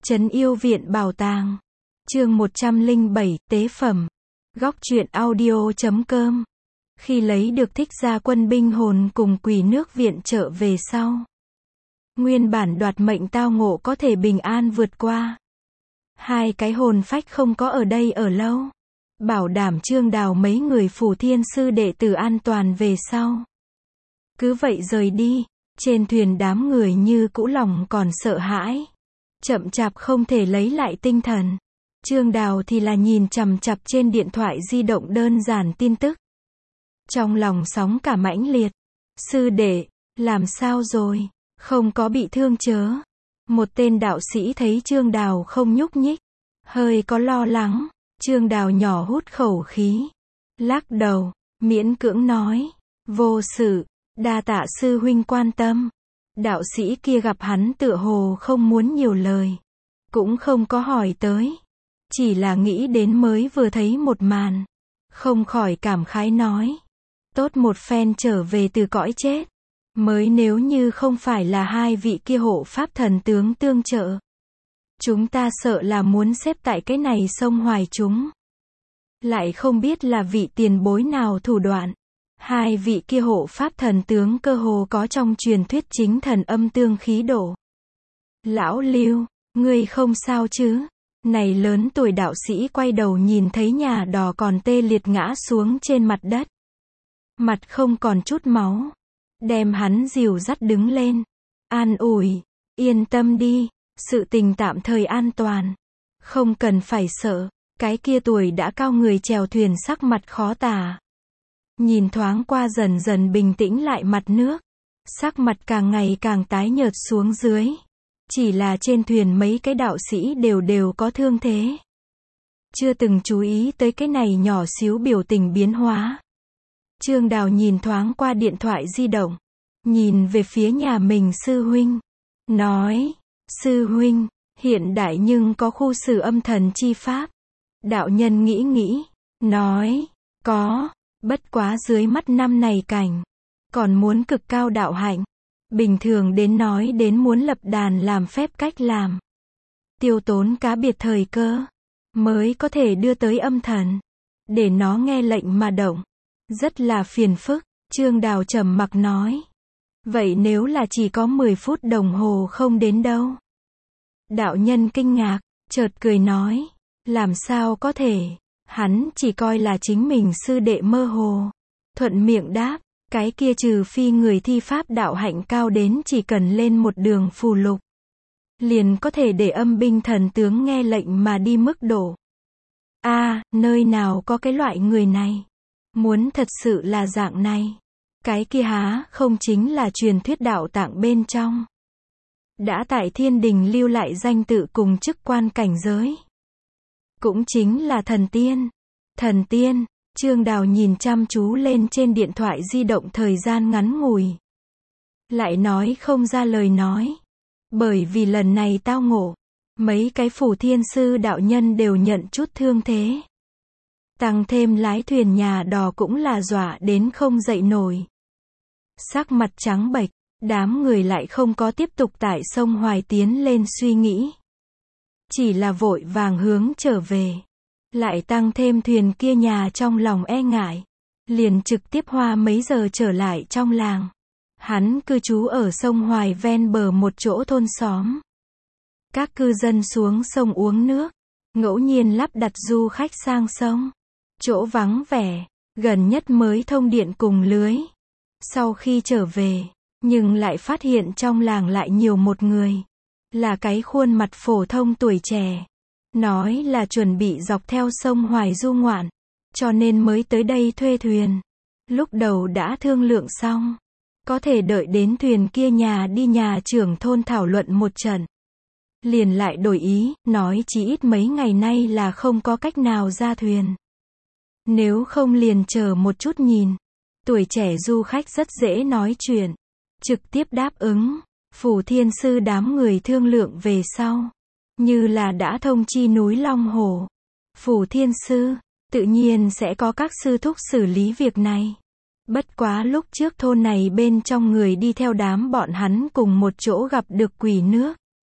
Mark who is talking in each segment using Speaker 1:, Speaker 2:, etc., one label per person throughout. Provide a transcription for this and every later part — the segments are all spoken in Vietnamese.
Speaker 1: Trấn Yêu Viện Bảo Tàng. Chương 107, Tế Phẩm. Góc truyện audio.com. Khi lấy được Thích Gia quân binh hồn cùng quỷ nước viện trợ về sau, nguyên bản đoạt mệnh tao ngộ có thể bình an vượt qua. Hai cái hồn phách không có ở đây ở lâu, bảo đảm Trương Đào mấy người Phủ Thiên Sư đệ tử an toàn về sau. Cứ vậy rời đi, trên thuyền đám người như cũ lòng còn sợ hãi, chậm chạp không thể lấy lại tinh thần. Trương Đào thì là nhìn chằm chằm trên điện thoại di động đơn giản tin tức. Trong lòng sóng cả mãnh liệt. Sư đệ, làm sao rồi? Không có bị thương chớ? Một tên đạo sĩ thấy Trương Đào không nhúc nhích, hơi có lo lắng. Trương Đào nhỏ hút khẩu khí, lắc đầu, miễn cưỡng nói, vô sự, đa tạ sư huynh quan tâm. Đạo sĩ kia gặp hắn tựa hồ không muốn nhiều lời, cũng không có hỏi tới, chỉ là nghĩ đến mới vừa thấy một màn, không khỏi cảm khái nói, tốt một phen trở về từ cõi chết, mới nếu như không phải là hai vị kia hộ pháp thần tướng tương trợ, chúng ta sợ là muốn xếp tại cái này sông hoài chúng. Lại không biết là vị tiền bối nào thủ đoạn. Hai vị kia hộ pháp thần tướng cơ hồ có trong truyền thuyết chính thần âm tương khí độ. Lão Lưu, ngươi không sao chứ? Này lớn tuổi đạo sĩ quay đầu nhìn thấy nhà đò còn tê liệt ngã xuống trên mặt đất. Mặt không còn chút máu. Đem hắn dìu dắt đứng lên. An ủi, yên tâm đi, sự tình tạm thời an toàn. Không cần phải sợ. Cái kia tuổi đã cao người chèo thuyền sắc mặt khó tả. Nhìn thoáng qua dần dần bình tĩnh lại mặt nước. Sắc mặt càng ngày càng tái nhợt xuống dưới. Chỉ là trên thuyền mấy cái đạo sĩ đều có thương thế. Chưa từng chú ý tới cái này nhỏ xíu biểu tình biến hóa. Trương Đào nhìn thoáng qua điện thoại di động. Nhìn về phía nhà mình sư huynh. Nói, sư huynh, hiện đại nhưng có khu xử âm thần chi pháp. Đạo nhân nghĩ, nói, có, bất quá dưới mắt năm này cảnh, còn muốn cực cao đạo hạnh. Bình thường đến nói đến muốn lập đàn làm phép cách làm. Tiêu tốn cá biệt thời cơ, mới có thể đưa tới âm thần, để nó nghe lệnh mà động. Rất là phiền phức, Trương Đào trầm mặc nói. Vậy nếu là chỉ có 10 phút đồng hồ không đến đâu? Đạo nhân kinh ngạc, chợt cười nói. Làm sao có thể, hắn chỉ coi là chính mình sư đệ mơ hồ. Thuận miệng đáp, cái kia trừ phi người thi pháp đạo hạnh cao đến chỉ cần lên một đường phù lục, liền có thể để âm binh thần tướng nghe lệnh mà đi mức độ. Nơi nào có cái loại người này? Muốn thật sự là dạng này, cái kia há không chính là truyền thuyết đạo tạng bên trong. Đã tại thiên đình lưu lại danh tự cùng chức quan cảnh giới. Cũng chính là thần tiên. Thần tiên, Trương Đào nhìn chăm chú lên trên điện thoại di động thời gian ngắn ngủi. Lại nói không ra lời nói. Bởi vì lần này tao ngộ, mấy cái Phủ Thiên Sư đạo nhân đều nhận chút thương thế. Tăng thêm lái thuyền nhà đò cũng là dọa đến không dậy nổi. Sắc mặt trắng bệch, đám người lại không có tiếp tục tại sông Hoài tiến lên suy nghĩ. Chỉ là vội vàng hướng trở về. Lại tăng thêm thuyền kia nhà trong lòng e ngại. Liền trực tiếp hoa mấy giờ trở lại trong làng. Hắn cư trú ở sông Hoài ven bờ một chỗ thôn xóm. Các cư dân xuống sông uống nước. Ngẫu nhiên lắp đặt du khách sang sông. Chỗ vắng vẻ, gần nhất mới thông điện cùng lưới. Sau khi trở về, nhưng lại phát hiện trong làng lại nhiều một người. Là cái khuôn mặt phổ thông tuổi trẻ. Nói là chuẩn bị dọc theo sông Hoài du ngoạn. Cho nên mới tới đây thuê thuyền. Lúc đầu đã thương lượng xong. Có thể đợi đến thuyền kia nhà đi nhà trưởng thôn thảo luận một trận. Liền lại đổi ý, nói chỉ ít mấy ngày nay là không có cách nào ra thuyền. Nếu không liền chờ một chút nhìn. Tuổi trẻ du khách rất dễ nói chuyện. Trực tiếp đáp ứng. Phủ Thiên Sư đám người thương lượng về sau. Như là đã thông chi núi Long Hồ. Phủ Thiên Sư, tự nhiên sẽ có các sư thúc xử lý việc này. Bất quá lúc trước thôn này bên trong người đi theo đám bọn hắn cùng một chỗ gặp được quỷ nước.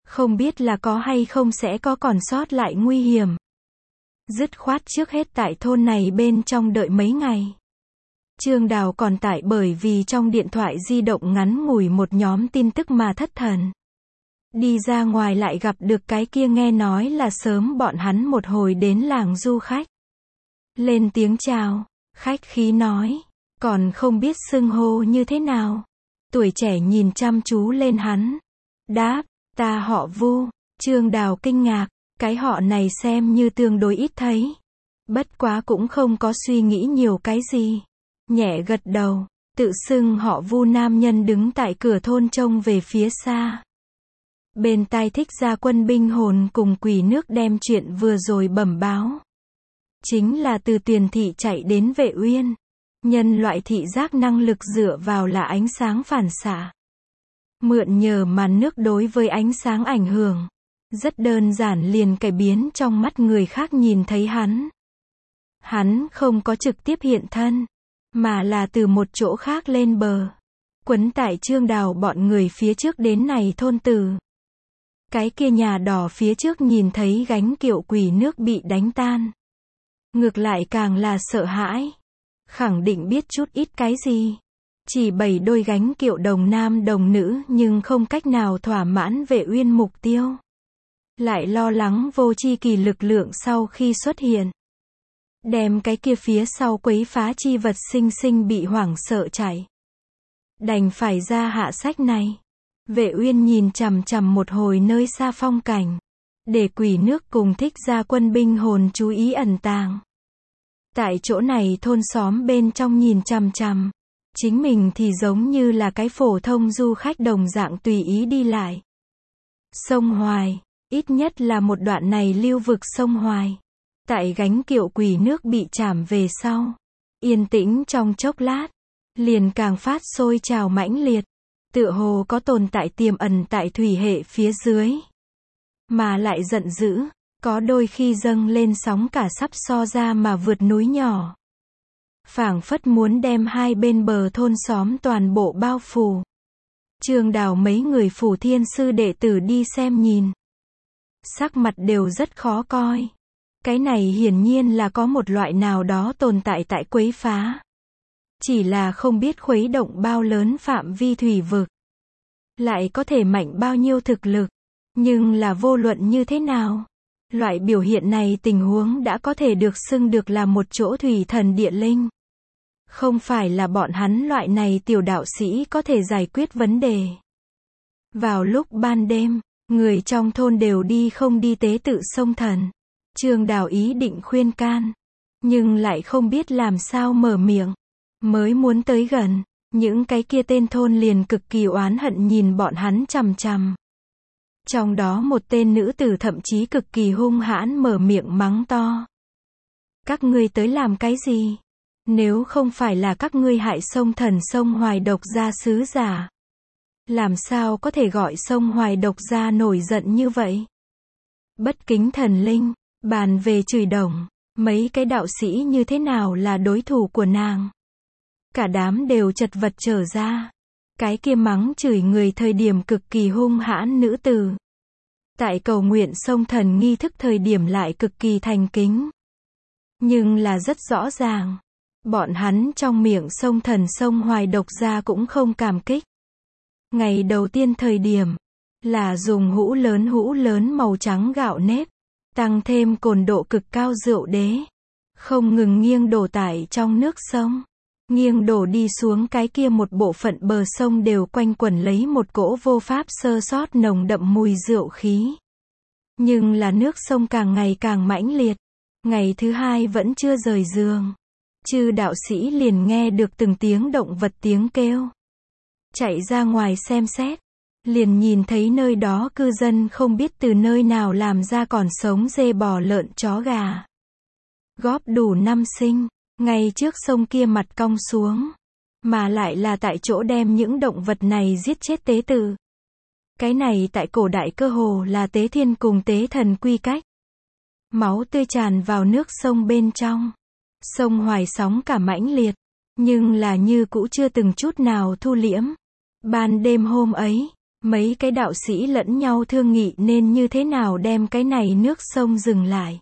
Speaker 1: Không biết là có hay không sẽ có còn sót lại nguy hiểm. Dứt khoát trước hết tại thôn này bên trong đợi mấy ngày. Trương Đào còn tải bởi vì trong điện thoại di động ngắn ngủi một nhóm tin tức mà thất thần. Đi ra ngoài lại gặp được cái kia nghe nói là sớm bọn hắn một hồi đến làng du khách. Lên tiếng chào, khách khí nói, còn không biết xưng hô như thế nào. Tuổi trẻ nhìn chăm chú lên hắn. Đáp, ta họ Vu. Trương Đào kinh ngạc, cái họ này xem như tương đối ít thấy. Bất quá cũng không có suy nghĩ nhiều cái gì. Nhẹ gật đầu, tự xưng họ Vu nam nhân đứng tại cửa thôn trông về phía xa. Bên tai Thích Gia Quân binh hồn cùng Quỷ Nước đem chuyện vừa rồi bẩm báo. Chính là từ Tuyền thị chạy đến Vệ Uyên. Nhân loại thị giác năng lực dựa vào là ánh sáng phản xạ. Mượn nhờ màn nước đối với ánh sáng ảnh hưởng. Rất đơn giản liền cải biến trong mắt người khác nhìn thấy hắn. Hắn không có trực tiếp hiện thân, mà là từ một chỗ khác lên bờ. Quấn tại Trương Đào bọn người phía trước đến này thôn tử. Cái kia nhà đỏ phía trước nhìn thấy gánh kiệu Quỷ Nước bị đánh tan. Ngược lại càng là sợ hãi. Khẳng định biết chút ít cái gì. Chỉ 7 đôi gánh kiệu đồng nam đồng nữ nhưng không cách nào thỏa mãn Vệ Uyên mục tiêu. Lại lo lắng vô chi kỳ lực lượng sau khi xuất hiện. Đem cái kia phía sau quấy phá chi vật sinh sinh bị hoảng sợ chạy. Đành phải ra hạ sách này. Vệ Uyên nhìn chằm chằm một hồi nơi xa phong cảnh. Để Quỷ Nước cùng Thích Gia Quân binh hồn chú ý ẩn tàng. Tại chỗ này thôn xóm bên trong nhìn chằm chằm. Chính mình thì giống như là cái phổ thông du khách đồng dạng tùy ý đi lại. Sông Hoài, ít nhất là một đoạn này lưu vực sông Hoài. Tại gánh kiệu Quỷ Nước bị chạm về sau. Yên tĩnh trong chốc lát. Liền càng phát sôi trào mãnh liệt. Tựa hồ có tồn tại tiềm ẩn tại thủy hệ phía dưới. Mà lại giận dữ. Có đôi khi dâng lên sóng cả sắp so ra mà vượt núi nhỏ. Phảng phất muốn đem hai bên bờ thôn xóm toàn bộ bao phủ. Trương Đào mấy người Phủ Thiên sư đệ tử đi xem nhìn. Sắc mặt đều rất khó coi. Cái này hiển nhiên là có một loại nào đó tồn tại tại quấy phá. Chỉ là không biết khuấy động bao lớn phạm vi thủy vực. Lại có thể mạnh bao nhiêu thực lực. Nhưng là vô luận như thế nào. Loại biểu hiện này tình huống đã có thể được xưng được là một chỗ thủy thần địa linh. Không phải là bọn hắn loại này tiểu đạo sĩ có thể giải quyết vấn đề. Vào lúc ban đêm, người trong thôn đều đi không đi tế tự sông thần. Trương Đào ý định khuyên can. Nhưng lại không biết làm sao mở miệng. Mới muốn tới gần, những cái kia tên thôn liền cực kỳ oán hận nhìn bọn hắn chằm chằm. Trong đó một tên nữ tử thậm chí cực kỳ hung hãn mở miệng mắng to. Các ngươi tới làm cái gì? Nếu không phải là các ngươi hại sông thần sông Hoài độc gia sứ giả. Làm sao có thể gọi sông Hoài độc gia nổi giận như vậy? Bất kính thần linh, bàn về chửi đồng, mấy cái đạo sĩ như thế nào là đối thủ của nàng? Cả đám đều chật vật trở ra. Cái kia mắng chửi người thời điểm cực kỳ hung hãn nữ tử. Tại cầu nguyện sông thần nghi thức thời điểm lại cực kỳ thành kính. Nhưng là rất rõ ràng. Bọn hắn trong miệng sông thần sông Hoài độc gia cũng không cảm kích. Ngày đầu tiên thời điểm. Là dùng hũ lớn màu trắng gạo nếp. Tăng thêm cồn độ cực cao rượu đế. Không ngừng nghiêng đổ tải trong nước sông. Nghiêng đổ đi xuống cái kia một bộ phận bờ sông đều quanh quẩn lấy một cỗ vô pháp sơ sót nồng đậm mùi rượu khí. Nhưng là nước sông càng ngày càng mãnh liệt. Ngày thứ hai vẫn chưa rời giường. Chư đạo sĩ liền nghe được từng tiếng động vật tiếng kêu. Chạy ra ngoài xem xét. Liền nhìn thấy nơi đó cư dân không biết từ nơi nào làm ra còn sống dê bò lợn chó gà. Góp đủ năm sinh. Ngay trước sông kia mặt cong xuống. Mà lại là tại chỗ đem những động vật này giết chết tế tự. Cái này tại cổ đại cơ hồ là tế thiên cùng tế thần quy cách. Máu tươi tràn vào nước sông bên trong. Sông Hoài sóng cả mãnh liệt. Nhưng là như cũ chưa từng chút nào thu liễm. Ban đêm hôm ấy, Mấy cái đạo sĩ lẫn nhau thương nghị nên như thế nào đem cái này nước sông dừng lại.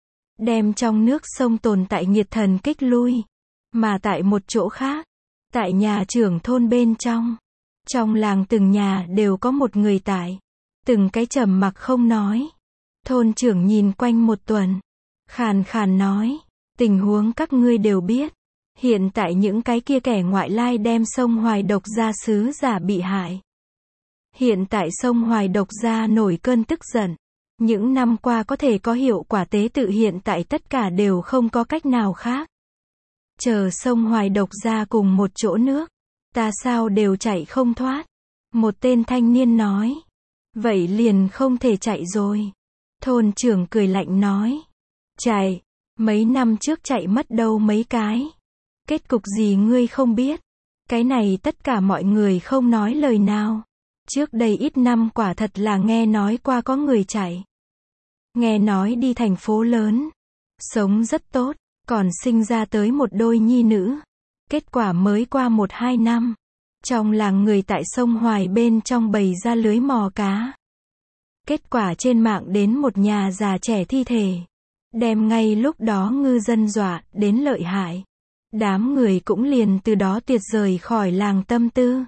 Speaker 1: Đem trong nước sông tồn tại nghiệt thần kích lui. Mà tại một chỗ khác, tại nhà trưởng thôn bên trong làng từng nhà đều có một người tại. Từng cái trầm mặc không nói. Thôn trưởng nhìn quanh một tuần. Khàn khàn nói, tình huống các ngươi đều biết. Hiện tại những cái kia kẻ ngoại lai đem sông Hoài Độc Gia sứ giả bị hại. Hiện tại sông Hoài Độc Gia nổi cơn tức giận. Những năm qua có thể có hiệu quả tế tự hiện tại tất cả đều không có cách nào khác. Chờ sông Hoài Độc Gia cùng một chỗ nước. Ta sao đều chạy không thoát. Một tên thanh niên nói. Vậy liền không thể chạy rồi. Thôn trưởng cười lạnh nói. Chạy. Mấy năm trước chạy mất đâu mấy cái. Kết cục gì ngươi không biết. Cái này tất cả mọi người không nói lời nào. Trước đây ít năm quả thật là nghe nói qua có người chạy. Nghe nói đi thành phố lớn. Sống rất tốt. Còn sinh ra tới một đôi nhi nữ. Kết quả mới qua 1-2 năm. Trong làng người tại sông Hoài bên trong bày ra lưới mò cá. Kết quả trên mạng đến một nhà già trẻ thi thể. Đem ngay lúc đó ngư dân dọa đến lợi hại. Đám người cũng liền từ đó tuyệt rời khỏi làng tâm tư.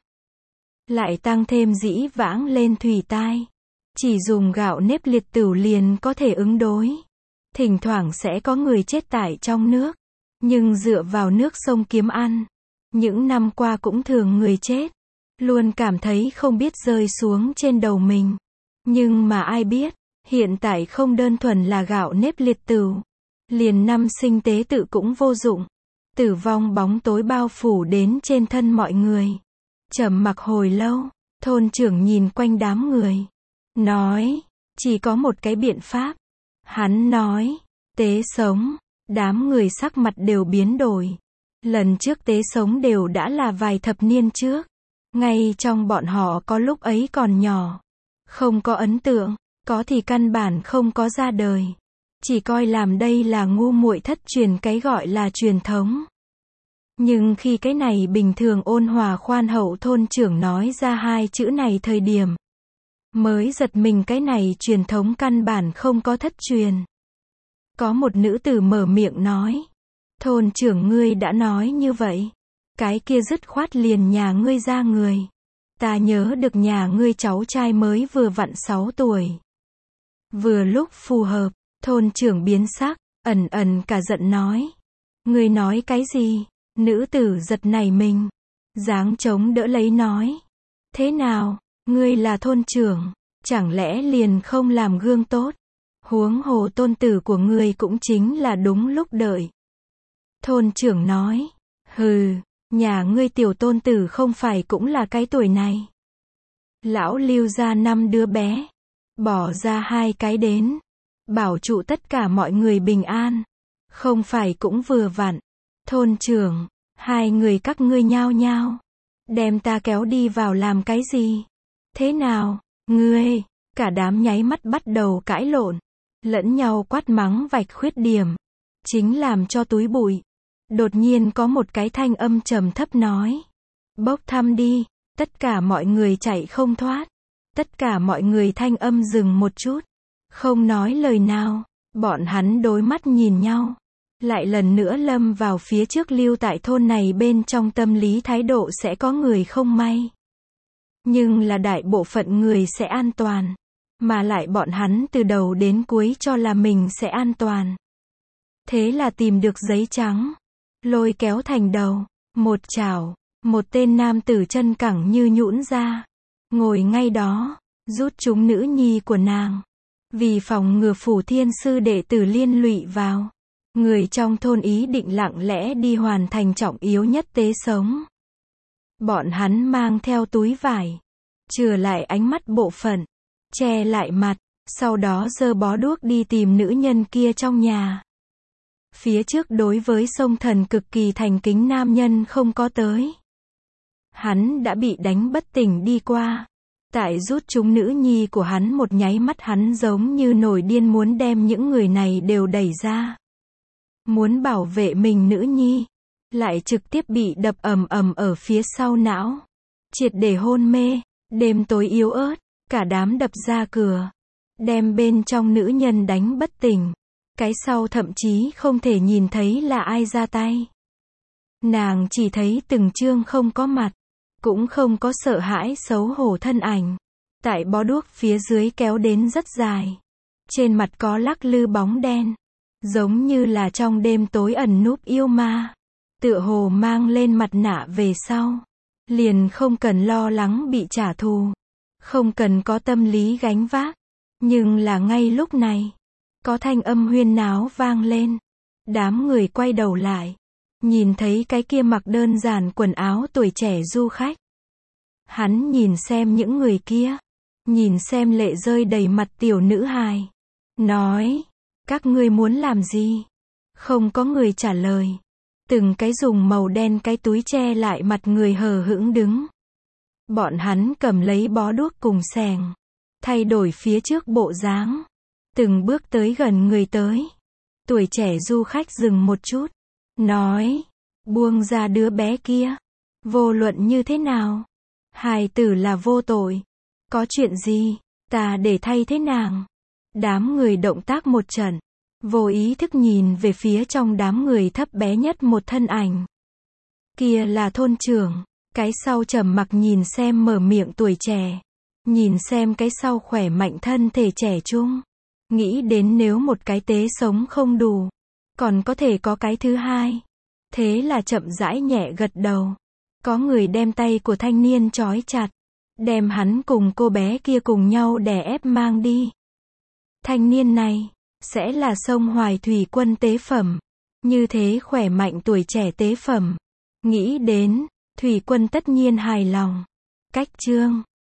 Speaker 1: Lại tăng thêm dĩ vãng lên thủy tai. Chỉ dùng gạo nếp liệt tửu liền có thể ứng đối. Thỉnh thoảng sẽ có người chết tại trong nước. Nhưng dựa vào nước sông kiếm ăn. Những năm qua cũng thường người chết. Luôn cảm thấy không biết rơi xuống trên đầu mình. Nhưng mà ai biết, hiện tại không đơn thuần là gạo nếp liệt tửu. Liền năm sinh tế tự cũng vô dụng. Tử vong bóng tối bao phủ đến trên thân mọi người. Trầm mặc hồi lâu, thôn trưởng nhìn quanh đám người. Nói, chỉ có một cái biện pháp. Hắn nói, tế sống. Đám người sắc mặt đều biến đổi. Lần trước tế sống đều đã là vài thập niên trước. Ngay trong bọn họ có lúc ấy còn nhỏ. Không có ấn tượng, có thì căn bản không có ra đời. Chỉ coi làm đây là ngu muội thất truyền cái gọi là truyền thống. Nhưng khi cái này bình thường ôn hòa khoan hậu thôn trưởng nói ra hai chữ này thời điểm. Mới giật mình cái này truyền thống căn bản không có thất truyền. Có một nữ tử mở miệng nói. Thôn trưởng ngươi đã nói như vậy. Cái kia dứt khoát liền nhà ngươi ra người. Ta nhớ được nhà ngươi cháu trai mới vừa vặn 6 tuổi. Vừa lúc phù hợp, thôn trưởng biến sắc, ẩn cả giận nói. Ngươi nói cái gì? Nữ tử giật nảy mình. Dáng chống đỡ lấy nói. Thế nào? Ngươi là thôn trưởng, chẳng lẽ liền không làm gương tốt? Huống hồ tôn tử của ngươi cũng chính là đúng lúc đợi. Thôn trưởng nói. Hừ, nhà ngươi tiểu tôn tử không phải cũng là cái tuổi này. Lão lưu ra 5 đứa bé. Bỏ ra 2 cái đến. Bảo trụ tất cả mọi người bình an. Không phải cũng vừa vặn. Thôn trưởng, 2 người các ngươi nhao nhao. Đem ta kéo đi vào làm cái gì? Thế nào, ngươi? Cả đám nháy mắt bắt đầu cãi lộn. Lẫn nhau quát mắng vạch khuyết điểm. Chính làm cho túi bụi. Đột nhiên có một cái thanh âm trầm thấp nói. Bốc thăm đi, tất cả mọi người chạy không thoát. Tất cả mọi người thanh âm dừng một chút. Không nói lời nào, bọn hắn đối mắt nhìn nhau. Lại lần nữa lâm vào phía trước lưu tại thôn này bên trong tâm lý thái độ sẽ có người không may. Nhưng là đại bộ phận người sẽ an toàn. Mà lại bọn hắn từ đầu đến cuối cho là mình sẽ an toàn. Thế là tìm được giấy trắng. Lôi kéo thành đầu. Một chảo. Một tên nam tử chân cẳng như nhũn ra. Ngồi ngay đó. Rút chúng nữ nhi của nàng. Vì phòng ngừa phủ thiên sư đệ tử liên lụy vào. Người trong thôn ý định lặng lẽ đi hoàn thành trọng yếu nhất tế sống. Bọn hắn mang theo túi vải. Chừa lại ánh mắt bộ phận. Che lại mặt. Sau đó giơ bó đuốc đi tìm nữ nhân kia trong nhà. Phía trước đối với sông thần cực kỳ thành kính nam nhân không có tới. Hắn đã bị đánh bất tỉnh đi qua. Tại rút chúng nữ nhi của hắn một nháy mắt hắn giống như nổi điên muốn đem những người này đều đẩy ra. Muốn bảo vệ mình nữ nhi. Lại trực tiếp bị đập ầm ầm ở phía sau não. Triệt để hôn mê. Đêm tối yếu ớt, cả đám đập ra cửa, đem bên trong nữ nhân đánh bất tỉnh. Cái sau thậm chí không thể nhìn thấy là ai ra tay. Nàng chỉ thấy từng chương không có mặt, cũng không có sợ hãi xấu hổ thân ảnh. Tại bó đuốc phía dưới kéo đến rất dài. Trên mặt có lắc lư bóng đen, giống như là trong đêm tối ẩn núp yêu ma. Tựa hồ mang lên mặt nạ về sau, liền không cần lo lắng bị trả thù, không cần có tâm lý gánh vác. Nhưng là ngay lúc này, có thanh âm huyên náo vang lên. Đám người quay đầu lại, nhìn thấy cái kia mặc đơn giản quần áo tuổi trẻ du khách. Hắn nhìn xem những người kia, nhìn xem lệ rơi đầy mặt tiểu nữ hài, nói, các ngươi muốn làm gì? Không có người trả lời. Từng cái dùng màu đen cái túi che lại mặt người hờ hững đứng. Bọn hắn cầm lấy bó đuốc cùng xẻng, thay đổi phía trước bộ dáng, từng bước tới gần người tới. Tuổi trẻ du khách dừng một chút, nói, buông ra đứa bé kia. Vô luận như thế nào, hài tử là vô tội. Có chuyện gì, ta để thay thế nàng. Đám người động tác một trận, vô ý thức nhìn về phía trong đám người thấp bé nhất một thân ảnh. Kia là thôn trưởng. Cái sau trầm mặc nhìn xem mở miệng tuổi trẻ, nhìn xem cái sau khỏe mạnh thân thể trẻ trung, nghĩ đến nếu một cái tế sống không đủ, còn có thể có cái thứ hai. Thế là chậm rãi nhẹ gật đầu. Có người đem tay của thanh niên trói chặt, đem hắn cùng cô bé kia cùng nhau đè ép mang đi. Thanh niên này sẽ là sông Hoài Thủy Quân tế phẩm. Như thế khỏe mạnh tuổi trẻ tế phẩm. Nghĩ đến, Thủy Quân tất nhiên hài lòng. Cách chương